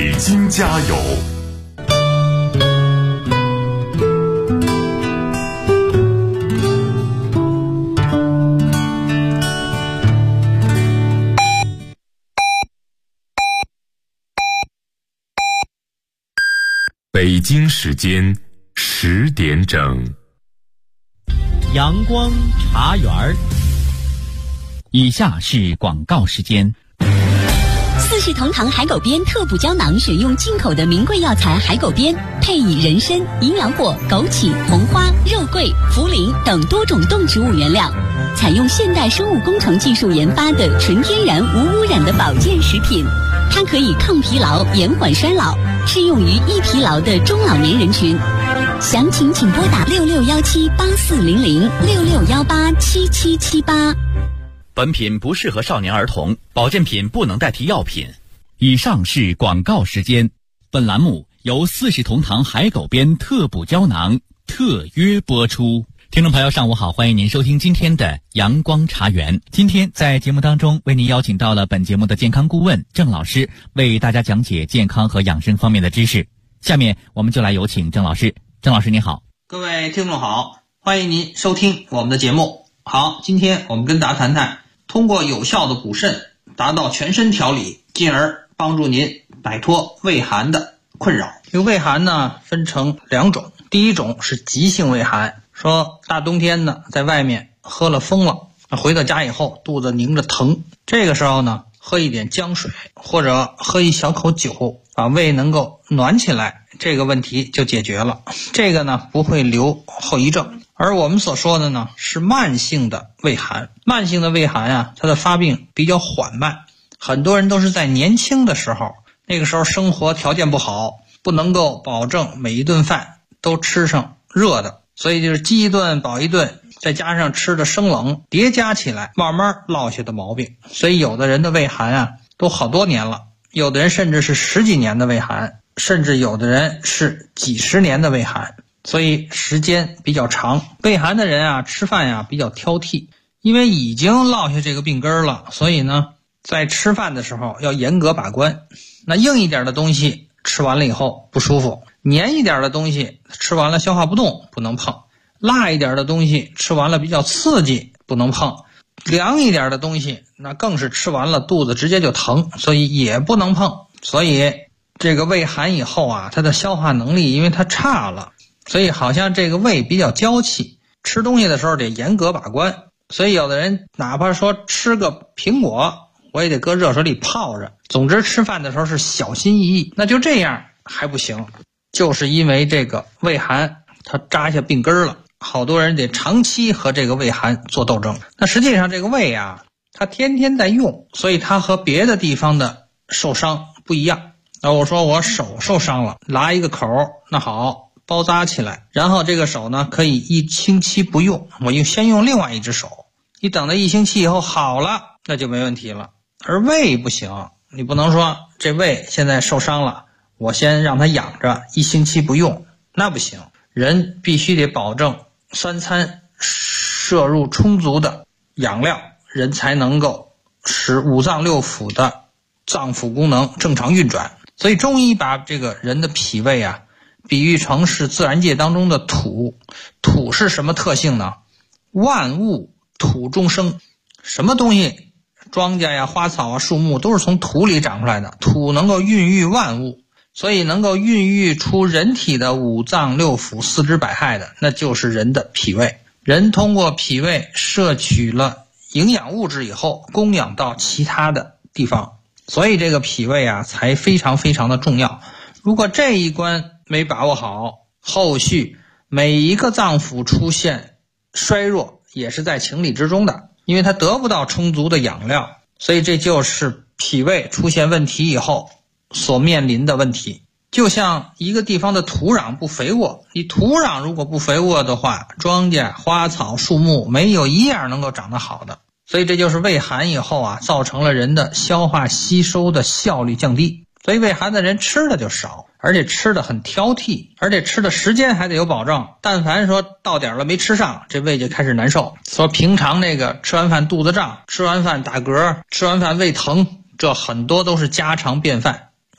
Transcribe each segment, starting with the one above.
北京加油。北京时间10点整。 阳光茶园，以下是广告时间。 四世同堂海狗鞭特补胶囊选用进口的名贵药材海狗鞭，配以人参、营养果、枸杞、红花、肉桂、茯苓等多种动植物原料，采用现代生物工程技术研发的纯天然无污染的保健食品。它可以抗疲劳、延缓衰老，适用于易疲劳的中老年人群。详情请拨打6617840066187778。 本品不适合少年儿童，保健品不能代替药品。以上是广告时间。本栏目由四世同堂海狗鞭特补胶囊特约播出。听众朋友上午好，欢迎您收听今天的阳光茶园。今天在节目当中为您邀请到了本节目的健康顾问郑老师，为大家讲解健康和养生方面的知识。下面我们就来有请郑老师。郑老师您好。 各位听众好，欢迎您收听我们的节目。好，今天我们跟大家谈谈通过有效的补肾达到全身调理，进而帮助您摆脱胃寒的困扰。这个胃寒呢分成两种，第一种是急性胃寒，说大冬天呢在外面喝了风了，回到家以后肚子拧着疼，这个时候呢喝一点姜水或者喝一小口酒，把胃能够暖起来，这个问题就解决了。这个呢不会留后遗症。而我们所说的呢是慢性的胃寒。慢性的胃寒啊，它的发病比较缓慢，很多人都是在年轻的时候，那个时候生活条件不好，不能够保证每一顿饭都吃上热的，所以就是饥一顿饱一顿，再加上吃的生冷，叠加起来慢慢落下的毛病。所以有的人的胃寒啊都好多年了，有的人甚至是10几年的胃寒，甚至有的人是几十年的胃寒，所以时间比较长。胃寒的人啊吃饭呀比较挑剔，因为已经落下这个病根了，所以呢在吃饭的时候要严格把关。那硬一点的东西吃完了以后不舒服，黏一点的东西吃完了消化不动不能碰，辣一点的东西吃完了比较刺激不能碰，凉一点的东西那更是吃完了肚子直接就疼，所以也不能碰。所以这个胃寒以后啊，它的消化能力因为它差了，所以好像这个胃比较娇气，吃东西的时候得严格把关。所以有的人哪怕说吃个苹果我也得搁热水里泡着，总之吃饭的时候是小心翼翼。那就这样还不行，就是因为这个胃寒它扎下病根了，好多人得长期和这个胃寒做斗争。那实际上这个胃啊它天天在用，所以它和别的地方的受伤不一样。那我说我手受伤了，拉一个口，那好包扎起来，然后这个手呢可以1星期不用，我先用另外一只手，你等到1星期以后好了，那就没问题了。而胃不行，你不能说这胃现在受伤了，我先让它养着1星期不用，那不行。人必须得保证3餐摄入充足的养料，人才能够使五脏六腑的脏腑功能正常运转。所以中医把这个人的脾胃啊比喻成是自然界当中的土。土是什么特性呢？万物土中生，什么东西庄稼呀花草啊树木都是从土里长出来的，土能够孕育万物，所以能够孕育出人体的五脏六腑四肢百骸的，那就是人的脾胃。人通过脾胃摄取了营养物质以后供养到其他的地方，所以这个脾胃啊才非常非常的重要。如果这一关没把握好，后续每一个脏腑出现衰弱也是在情理之中的，因为它得不到充足的养料，所以这就是脾胃出现问题以后所面临的问题。就像一个地方的土壤不肥沃，你土壤如果不肥沃的话，庄稼花草树木没有一样能够长得好的。所以这就是胃寒以后啊造成了人的消化吸收的效率降低，所以胃寒的人吃的就少，而且吃的很挑剔，而且吃的时间还得有保证。但凡说到点了没吃上，这胃就开始难受。说平常那个吃完饭肚子胀，吃完饭打嗝，吃完饭胃疼，这很多都是家常便饭。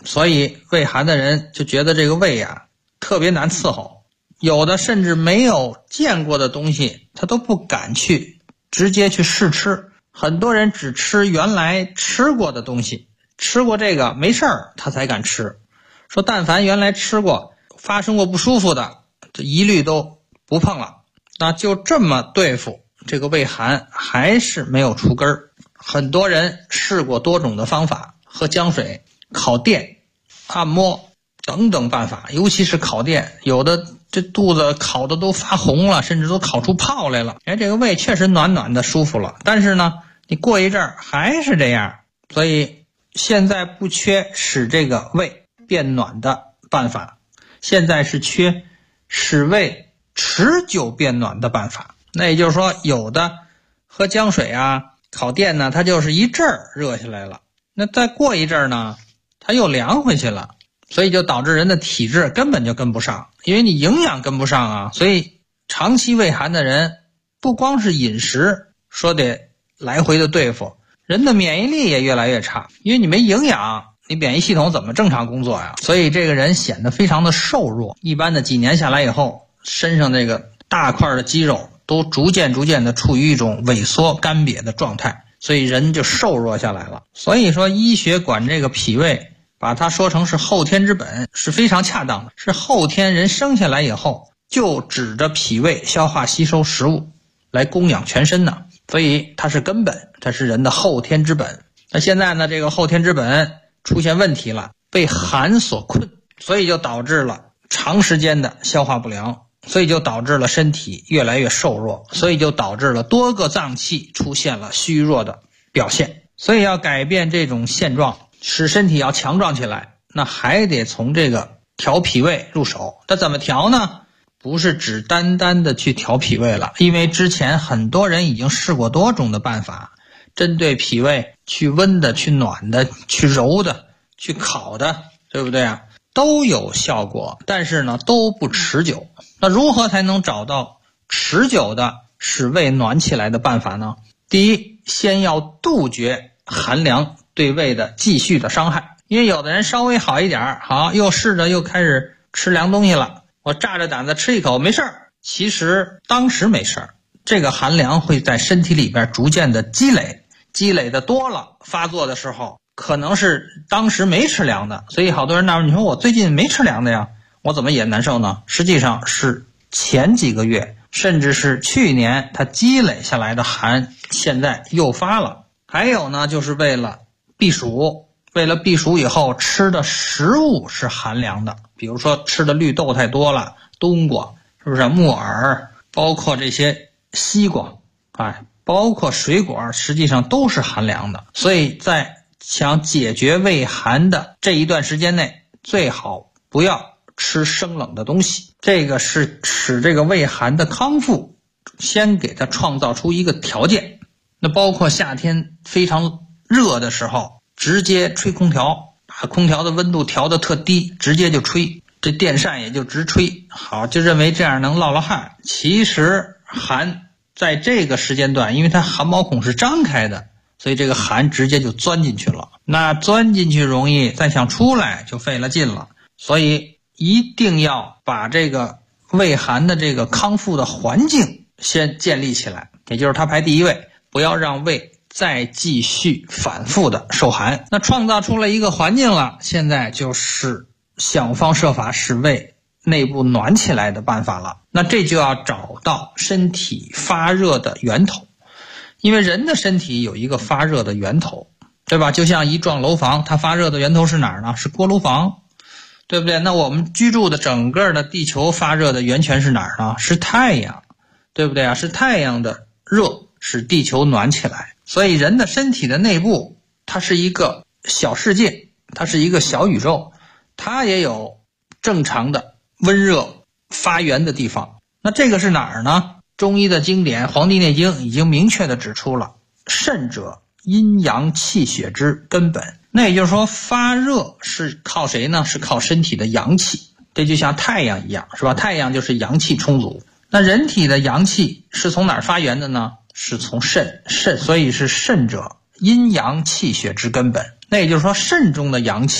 所以胃寒的人就觉得这个胃啊特别难伺候，有的甚至没有见过的东西他都不敢去直接去试吃，很多人只吃原来吃过的东西，吃过这个没事儿他才敢吃，说但凡原来吃过发生过不舒服的，这一律都不碰了。那就这么对付这个胃寒还是没有除根儿。很多人试过多种的方法，喝姜水、烤电、按摩等等办法，尤其是烤电，有的这肚子烤的都发红了，甚至都烤出泡来了，这个胃确实暖暖的舒服了，但是呢你过一阵儿还是这样。所以现在不缺使这个胃变暖的办法，现在是缺使胃持久变暖的办法。那也就是说，有的喝姜水啊、烤电呢，它就是一阵儿热下来了，那再过一阵儿呢，它又凉回去了，所以就导致人的体质根本就跟不上，因为你营养跟不上啊。所以长期胃寒的人，不光是饮食说得来回的对付，人的免疫力也越来越差，因为你没营养，你免疫系统怎么正常工作呀？所以这个人显得非常的瘦弱，一般的几年下来以后，身上这个大块的肌肉都逐渐的处于一种萎缩干瘪的状态，所以人就瘦弱下来了。所以说医学管这个脾胃，把它说成是后天之本是非常恰当的，是后天人生下来以后就指着脾胃消化吸收食物来供养全身呢，所以它是根本，它是人的后天之本。那现在呢，这个后天之本出现问题了，被寒所困，所以就导致了长时间的消化不良，所以就导致了身体越来越瘦弱，所以就导致了多个脏器出现了虚弱的表现。所以要改变这种现状，使身体要强壮起来，那还得从这个调脾胃入手。那怎么调呢？不是只单单的去调脾胃了，因为之前很多人已经试过多种的办法，针对脾胃去温的、去暖的、去揉的、去烤的，对不对啊？都有效果，但是呢都不持久。那如何才能找到持久的使胃暖起来的办法呢？第一，先要杜绝寒凉对胃的继续的伤害。因为有的人稍微好一点，好又试着又开始吃凉东西了，我炸着胆子吃一口没事儿，其实当时没事儿，这个寒凉会在身体里边逐渐的积累的多了，发作的时候可能是当时没吃凉的。所以好多人纳闷，你说我最近没吃凉的呀，我怎么也难受呢？实际上是前几个月甚至是去年它积累下来的寒现在诱发了。还有呢，就是为了避暑，为了避暑以后吃的食物是寒凉的，比如说吃的绿豆太多了，冬瓜是不是，木耳，包括这些西瓜，包括水果，实际上都是寒凉的。所以在想解决胃寒的这一段时间内，最好不要吃生冷的东西，这个是使这个胃寒的康复先给它创造出一个条件。那包括夏天非常热的时候，直接吹空调，把空调的温度调得特低，直接就吹，这电扇也就直吹，好，就认为这样能落汗。其实寒在这个时间段，因为它汗毛孔是张开的，所以这个寒直接就钻进去了，那钻进去容易，再想出来就费了劲了。所以一定要把这个胃寒的这个康复的环境先建立起来，也就是它排第一位，不要让胃再继续反复的受寒。那创造出了一个环境了，现在就是想方设法使胃内部暖起来的办法了。那这就要找到身体发热的源头，因为人的身体有一个发热的源头，对吧？就像一幢楼房，它发热的源头是哪儿呢？是锅炉房，对不对？那我们居住的整个的地球发热的源泉是哪儿呢？是太阳，对不对啊？是太阳的热使地球暖起来。所以人的身体的内部，它是一个小世界，它是一个小宇宙，它也有正常的温热发源的地方。那这个是哪儿呢？中医的经典《黄帝内经》已经明确的指出了，肾者阴阳气血之根本。那也就是说，发热是靠谁呢？是靠身体的阳气。这就像太阳一样，是吧？太阳就是阳气充足。那人体的阳气是从哪儿发源的呢？是从肾，所以是肾者阴阳气血之根本。那也就是说，肾中的阳气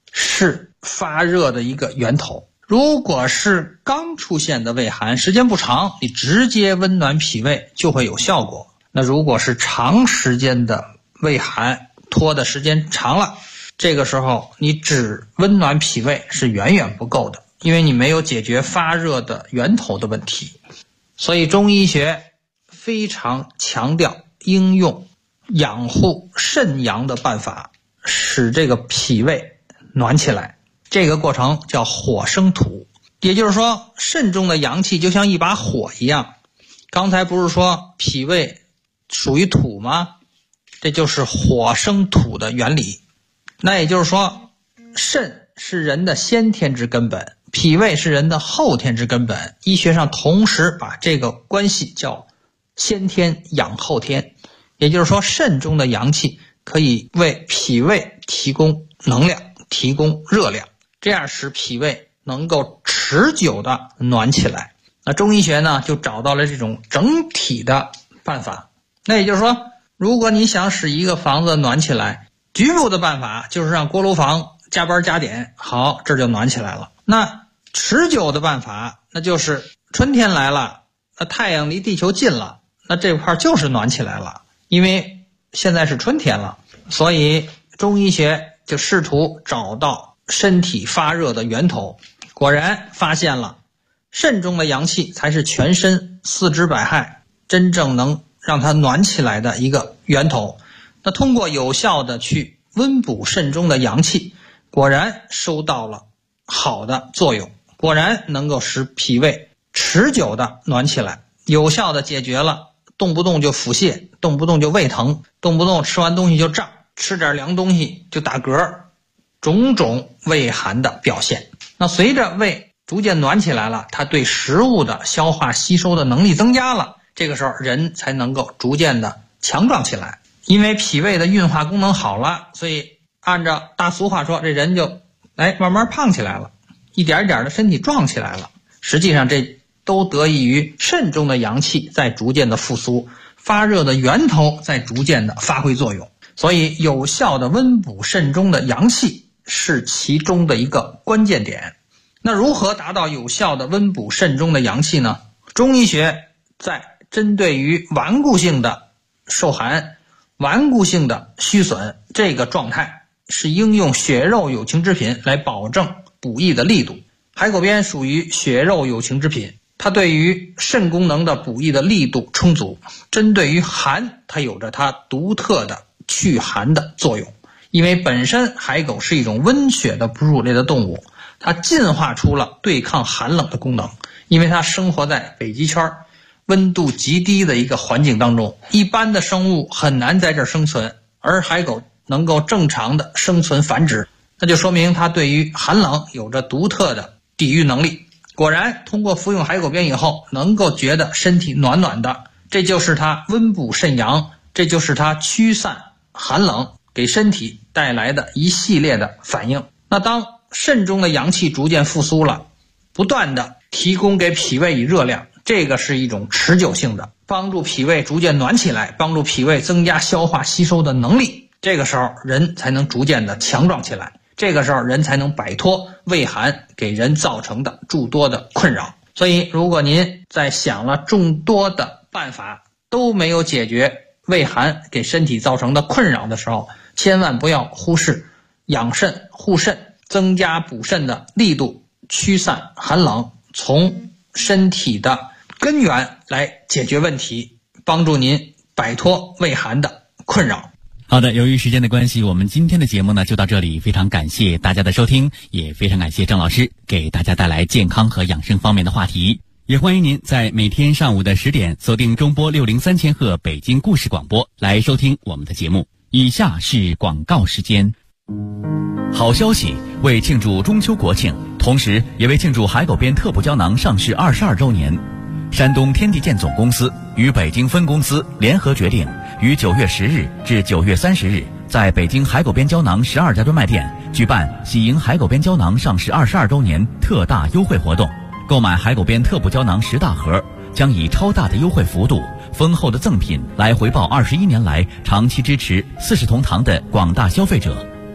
是发热的一个源头。如果是刚出现的胃寒，时间不长，你直接温暖脾胃就会有效果。那如果是长时间的胃寒，拖的时间长了，这个时候你只温暖脾胃是远远不够的，因为你没有解决发热的源头的问题。所以中医学非常强调应用养护肾阳的办法，使这个脾胃暖起来。这个过程叫火生土，也就是说肾中的阳气就像一把火一样。刚才不是说脾胃属于土吗？这就是火生土的原理。那也就是说，肾是人的先天之根本，脾胃是人的后天之根本。医学上同时把这个关系叫先天养后天，也就是说肾中的阳气可以为脾胃提供能量，提供热量，这样使脾胃能够持久的暖起来。那中医学呢就找到了这种整体的办法。那也就是说，如果你想使一个房子暖起来，局部的办法就是让锅炉房加班加点，好，这就暖起来了。那持久的办法，那就是春天来了，那太阳离地球近了，那这块就是暖起来了，因为现在是春天了。所以中医学就试图找到身体发热的源头，果然发现了肾中的阳气才是全身四肢百骸真正能让它暖起来的一个源头。那通过有效的去温补肾中的阳气，果然收到了好的作用，果然能够使脾胃持久的暖起来，有效的解决了动不动就腹泻，动不动就胃疼，动不动吃完东西就胀，吃点凉东西就打嗝，种种胃寒的表现。那随着胃逐渐暖起来了，它对食物的消化吸收的能力增加了，这个时候人才能够逐渐的强壮起来。因为脾胃的运化功能好了，所以按照大俗话说，这人就慢慢胖起来了，一点一点的身体壮起来了。实际上这都得益于肾中的阳气在逐渐的复苏，发热的源头在逐渐的发挥作用。所以有效的温补肾中的阳气是其中的一个关键点。那如何达到有效的温补肾中的阳气呢？中医学在针对于顽固性的受寒、顽固性的虚损这个状态，是应用血肉有情之品来保证补益的力度。海口边属于血肉有情之品，它对于肾功能的补益的力度充足。针对于寒，它有着它独特的祛寒的作用。因为本身海狗是一种温血的哺乳类的动物，它进化出了对抗寒冷的功能。因为它生活在北极圈温度极低的一个环境当中，一般的生物很难在这儿生存，而海狗能够正常的生存繁殖，那就说明它对于寒冷有着独特的抵御能力。果然通过服用海狗鞭以后，能够觉得身体暖暖的，这就是它温补肾阳，这就是它驱散寒冷给身体带来的一系列的反应。那当肾中的阳气逐渐复苏了，不断的提供给脾胃以热量，这个是一种持久性的，帮助脾胃逐渐暖起来，帮助脾胃增加消化吸收的能力。这个时候人才能逐渐的强壮起来，这个时候人才能摆脱胃寒给人造成的诸多的困扰。所以如果您在想了众多的办法都没有解决胃寒给身体造成的困扰的时候，千万不要忽视养肾护肾，增加补肾的力度，驱散寒冷，从身体的根源来解决问题，帮助您摆脱胃寒的困扰。 好的，由于时间的关系，我们今天的节目呢就到这里，非常感谢大家的收听，也非常感谢郑老师给大家带来健康和养生方面的话题。也欢迎您在每天上午的10点锁定中波603千赫北京故事广播来收听我们的节目。以下是广告时间。好消息，为庆祝中秋国庆，同时也为庆祝海狗鞭特补胶囊上市22周年，山东天地健总公司与北京分公司联合决定，于9月10日至9月30日，在北京海狗鞭胶囊12家专卖店举办喜迎海狗鞭胶囊上市22周年特大优惠活动。购买海狗鞭特补胶囊10大盒，将以超大的优惠幅度、丰厚的赠品来回报21年来长期支持四世同堂的广大消费者。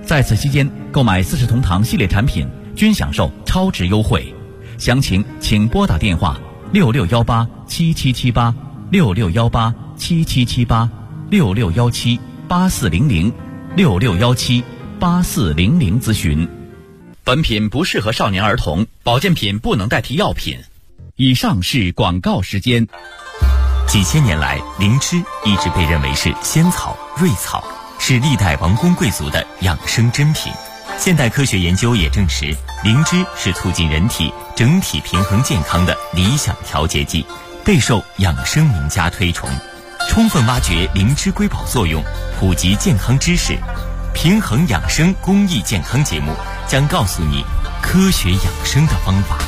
在此期间购买四世同堂系列产品均享受超值优惠，详情请拨打电话66187778 66187778 66178400 66178400咨询。本品不适合少年儿童，保健品不能代替药品。以上是广告时间。 几千年来，灵芝一直被认为是仙草、瑞草，是历代王公贵族的养生珍品。现代科学研究也证实，灵芝是促进人体整体平衡健康的理想调节剂，备受养生名家推崇。充分挖掘灵芝瑰宝作用，普及健康知识，平衡养生公益健康节目将告诉你科学养生的方法。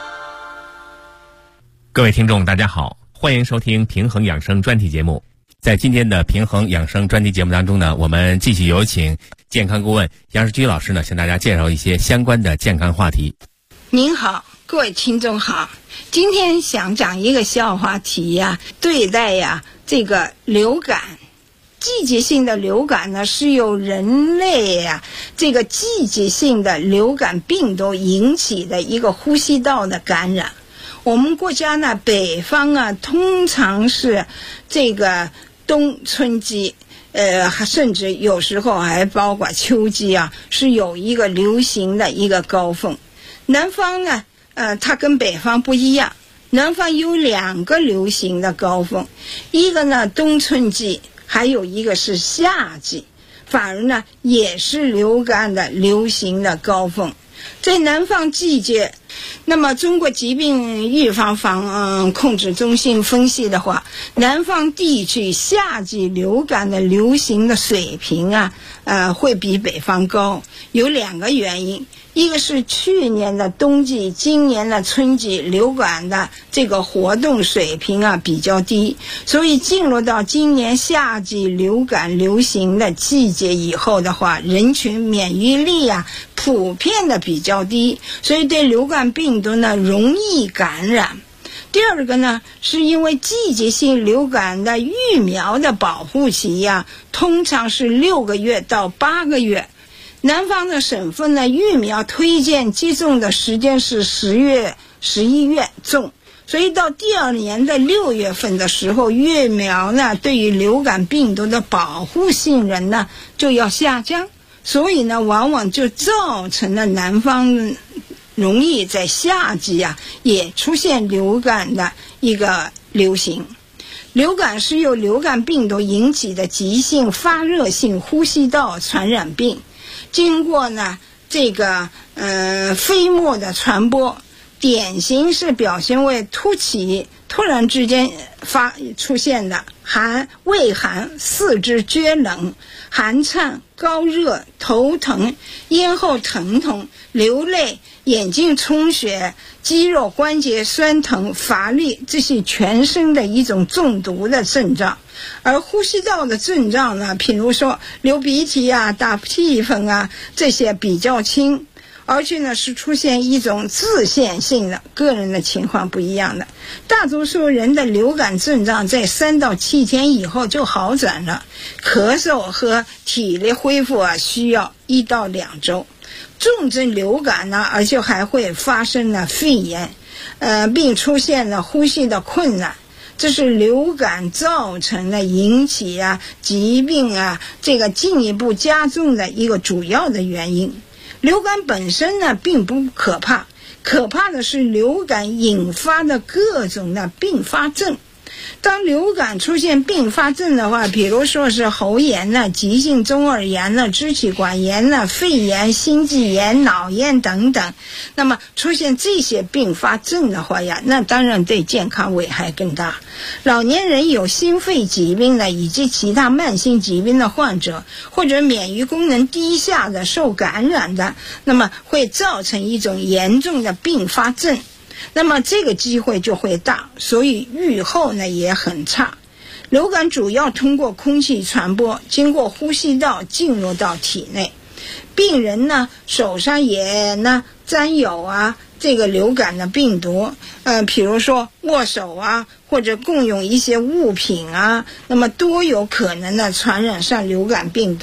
各位听众大家好，欢迎收听平衡养生专题节目。在今天的平衡养生专题节目当中呢，我们继续有请健康顾问杨世军老师呢，向大家介绍一些相关的健康话题。 您好，各位听众好，今天想讲一个小话题呀，对待这个流感。季节性的流感呢，是由人类这个季节性的流感病毒引起的一个呼吸道的感染。我们国家呢，北方通常是这个冬春季，甚至有时候还包括秋季是有一个流行的一个高峰。南方呢，它跟北方不一样，南方有2个流行的高峰，一个呢冬春季，还有一个是夏季，反而呢也是流感的流行的高峰。在南方季节，那么中国疾病预防控制中心分析的话，南方地区夏季流感的流行的水平会比北方高，有2个原因。一个是去年的冬季、今年的春季流感的这个活动水平比较低，所以进入到今年夏季流感流行的季节以后的话，人群免疫力普遍的比较低，所以对流感病毒呢容易感染。第二个呢，是因为季节性流感的疫苗的保护期通常是6个月到8个月。南方的省份呢，疫苗推荐接种的时间是10月、11月种，所以到第2年的6月份的时候，疫苗呢对于流感病毒的保护性能呢就要下降，所以呢往往就造成了南方容易在夏季也出现流感的一个流行。流感是由流感病毒引起的急性发热性呼吸道传染病，经过呢这个飞沫的传播，典型是表现为突起，突然之间出现的畏寒、四肢厥冷、寒颤、高热、头疼、咽喉疼痛、流泪、眼睛充血、肌肉关节酸疼、乏力，这是全身的一种中毒的症状。而呼吸道的症状呢，譬如说流鼻涕打屁粉这些比较轻，而且呢是出现一种自限性的，个人的情况不一样的。大多数人的流感症状在3到7天以后就好转了，咳嗽和体力恢复需要1到2周。重症流感呢，而且还会发生了肺炎，并出现了呼吸的困难。这是流感造成的引起疾病这个进一步加重的一个主要的原因。流感本身呢并不可怕，可怕的是流感引发的各种的并发症。当流感出现并发症的话，比如说是喉炎急性中耳炎支气管炎肺炎、心肌炎、脑炎等等，那么出现这些并发症的话那当然对健康危害更大。老年人有心肺疾病以及其他慢性疾病的患者，或者免疫功能低下的受感染的，那么会造成一种严重的并发症，那么这个机会就会大，所以预后呢也很差。流感主要通过空气传播，经过呼吸道进入到体内。病人呢手上也沾有这个流感的病毒，比如说握手或者共用一些物品那么都有可能传染上流感病毒。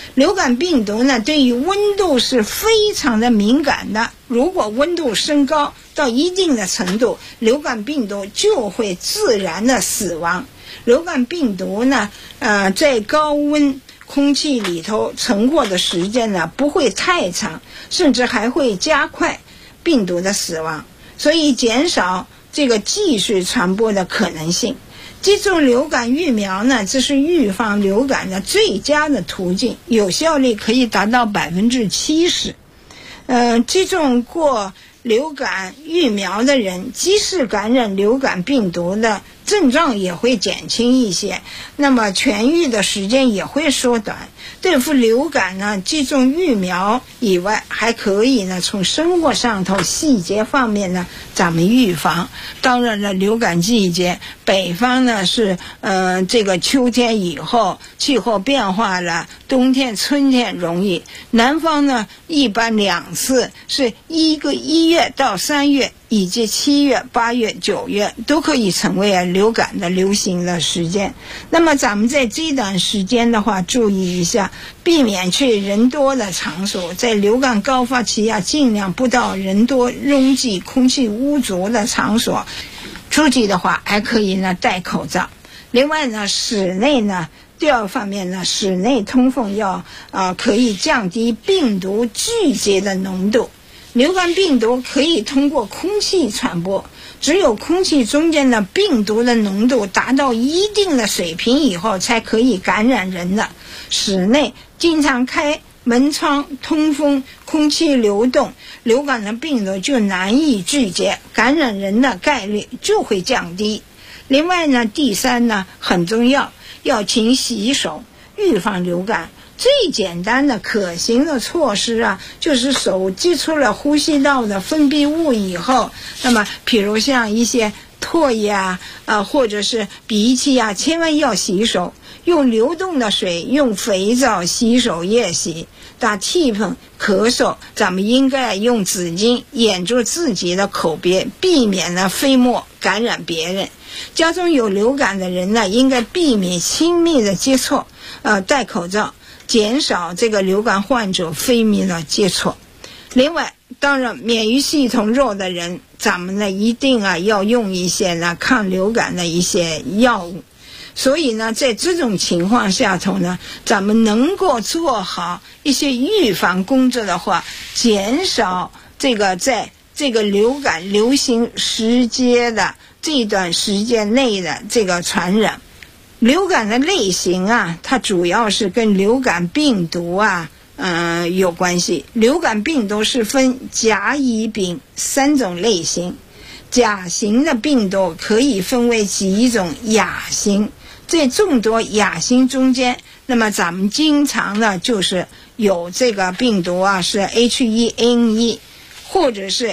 流感病毒呢，对于温度是非常的敏感的。如果温度升高到一定的程度，流感病毒就会自然的死亡。流感病毒呢，在高温空气里头存活的时间呢不会太长，甚至还会加快病毒的死亡，所以减少这个继续传播的可能性。接种流感疫苗呢，这是预防流感的最佳的途径，有效率可以达到70%。接种过流感疫苗的人，即使感染流感病毒的症状也会减轻一些，那么痊愈的时间也会缩短。对付流感呢，接种疫苗以外，还可以呢从生活上头细节方面呢咱们预防。当然了，流感季节北方呢是这个秋天以后气候变化了，冬天春天容易。南方呢一般2次，是1月到3月，以及7月、8月、9月都可以成为流感的流行的时间。那么咱们在这段时间的话，注意一下，避免去人多的场所，在流感高发期尽量不到人多拥挤空气污浊的场所，出去的话还可以呢戴口罩。另外呢，室内呢，第二方面呢，室内通风要可以降低病毒聚集的浓度。流感病毒可以通过空气传播，只有空气中间的病毒的浓度达到一定的水平以后才可以感染人的。室内经常开门窗通风，空气流动，流感的病毒就难以聚集，感染人的概率就会降低。另外呢，第三呢很重要，要勤洗手，预防流感。最简单的可行的措施就是手接触了呼吸道的分泌物以后，那么比如像一些唾液或者是鼻涕千万要洗手，用流动的水，用肥皂洗手液洗。打气喷咳嗽，咱们应该用纸巾掩住自己的口鼻，避免呢飞沫感染别人。家中有流感的人呢，应该避免亲密的接触，戴口罩，减少这个流感患者非密的接触。另外，当然免疫系统弱的人，咱们呢一定要用一些呢抗流感的一些药物。所以呢，在这种情况下头呢，咱们能够做好一些预防工作的话，减少这个在这个流感流行时节的这段时间内的这个传染。流感的类型它主要是跟流感病毒有关系。流感病毒是分甲、乙、丙3种类型。甲型的病毒可以分为几种亚型，在众多亚型中间，那么咱们经常呢就是有这个病毒是 H1N1 或者是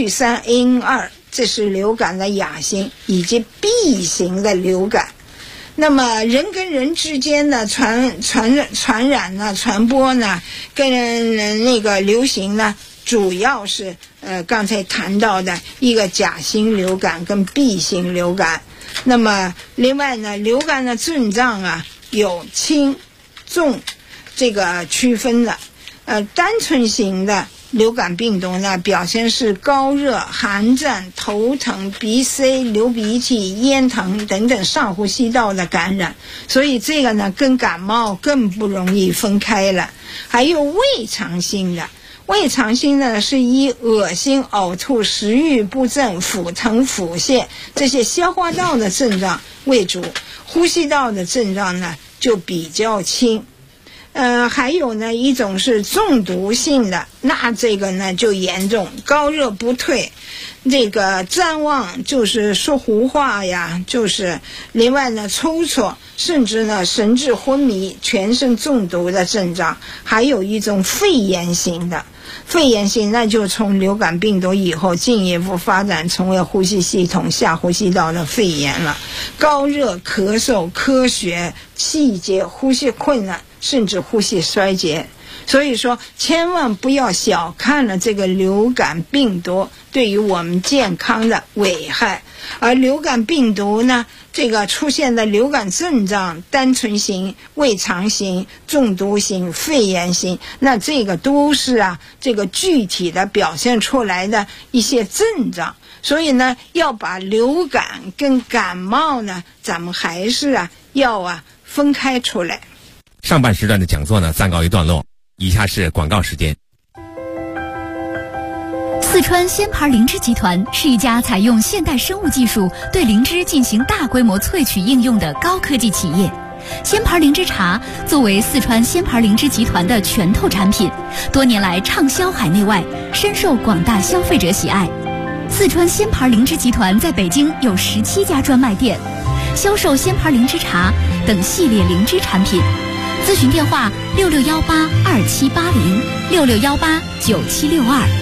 H3N2， 这是流感的亚型，以及 B 型的流感。那么人跟人之间的传染呢，传播呢，跟那个流行呢，主要是刚才谈到的一个甲型流感跟 B 型流感。那么另外呢，流感的症状有轻重这个区分的。单纯型的流感病毒呢，表现是高热、寒战、头疼、鼻塞、流鼻涕、咽疼等等上呼吸道的感染，所以这个呢跟感冒更不容易分开了。还有胃肠性的，胃肠性呢是以恶心、呕吐、食欲不振、腹疼、腹泻这些消化道的症状为主，呼吸道的症状呢就比较轻。还有呢一种是中毒性的，那这个呢就严重，高热不退，这个谵妄就是说胡话就是另外呢抽搐，甚至呢神志昏迷，全身中毒的症状。还有一种肺炎型的，肺炎型那就从流感病毒以后进一步发展成为呼吸系统下呼吸道的肺炎了，高热、咳嗽、咳血、气结、呼吸困难，甚至呼吸衰竭。 所以说千万不要小看了这个流感病毒对于我们健康的危害。而流感病毒呢，这个出现的流感症状，单纯型、胃肠型、中毒型、肺炎型，那这个都是这个具体的表现出来的一些症状。所以呢，要把流感跟感冒呢，咱们还是要分开出来。 上半时段的讲座呢暂告一段落，以下是广告时间。 四川鲜牌灵芝集团是一家采用现代生物技术对灵芝进行大规模萃取应用的高科技企业。鲜牌灵芝茶作为四川鲜牌灵芝集团的拳头产品，多年来畅销海内外，深受广大消费者喜爱。四川鲜牌灵芝集团在北京有17家专卖店，销售鲜牌灵芝茶等系列灵芝产品。咨询电话66182780，66189762。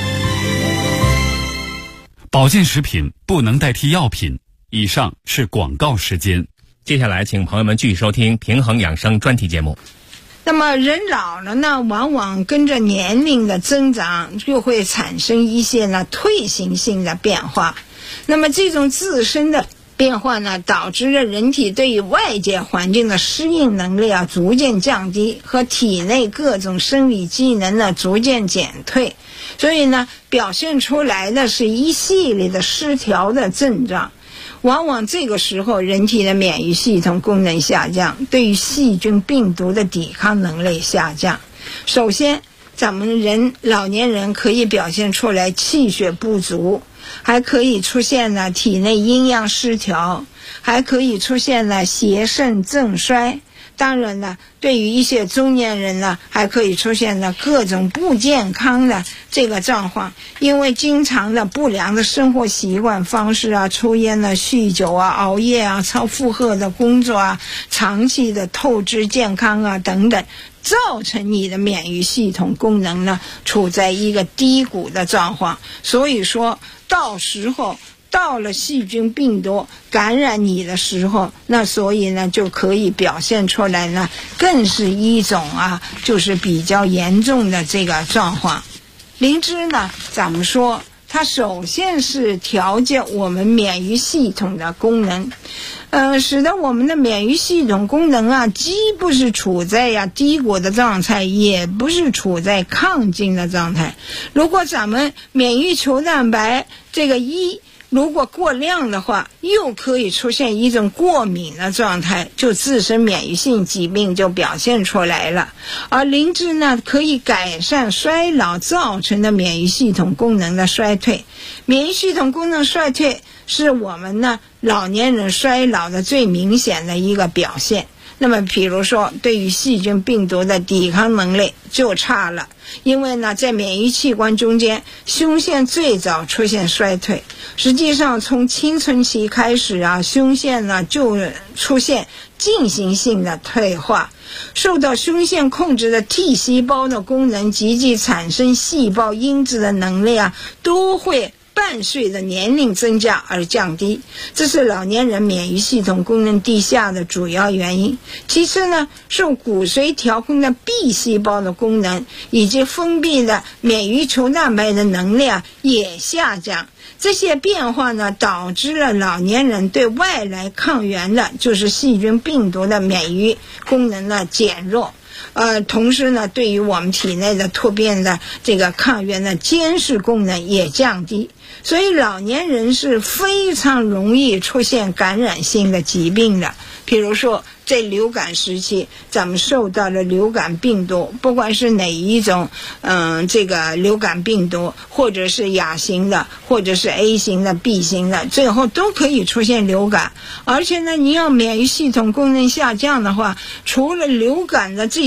保健食品不能代替药品。以上是广告时间。 接下来请朋友们继续收听平衡养生专题节目。 那么人老了呢，往往跟着年龄的增长就会产生一些退行性的变化。那么这种自身的变化呢，导致了人体对于外界环境的适应能力逐渐降低，和体内各种生理机能呢逐渐减退。所以呢，表现出来的是一系列的失调的症状。往往这个时候人体的免疫系统功能下降，对于细菌病毒的抵抗能力下降。首先咱们老年人可以表现出来气血不足，还可以出现体内阴阳失调，还可以出现邪肾正衰。当然呢，对于一些中年人呢，还可以出现各种不健康的这个状况，因为经常的不良的生活习惯方式抽烟酗酒熬夜超负荷的工作长期的透支健康等等，造成你的免疫系统功能呢处在一个低谷的状况。所以说到了细菌病毒感染你的时候，那所以呢就可以表现出来呢，更是一种就是比较严重的这个状况。灵芝呢，咱们说它首先是调节我们免疫系统的功能，使得我们的免疫系统功能既不是处在低谷的状态，也不是处在亢进的状态。如果咱们免疫球蛋白这个如果过量的话，又可以出现一种过敏的状态，就自身免疫性疾病就表现出来了。而灵芝呢，可以改善衰老造成的免疫系统功能的衰退。免疫系统功能衰退是我们老年人衰老的最明显的一个表现。那么比如说对于细菌病毒的抵抗能力就差了，因为在免疫器官中间，胸腺最早出现衰退。实际上从青春期开始胸腺就出现进行性的退化。受到胸腺控制的 T 细胞的功能及其产生细胞因子的能力都会伴随着年龄增加而降低，这是老年人免疫系统功能低下的主要原因。其次呢，受骨髓调控的 B 细胞的功能以及分泌的免疫球蛋白的能力也下降。这些变化呢，导致了老年人对外来抗原的，就是细菌病毒的免疫功能减弱。同时呢，对于我们体内的突变的这个抗原的监视功能也降低。所以老年人是非常容易出现感染性的疾病的。比如说在流感时期，咱们受到了流感病毒，不管是哪一种这个流感病毒，或者是亚型的，或者是 A 型的 B 型的，最后都可以出现流感。而且呢，你要免疫系统功能下降的话，除了流感的这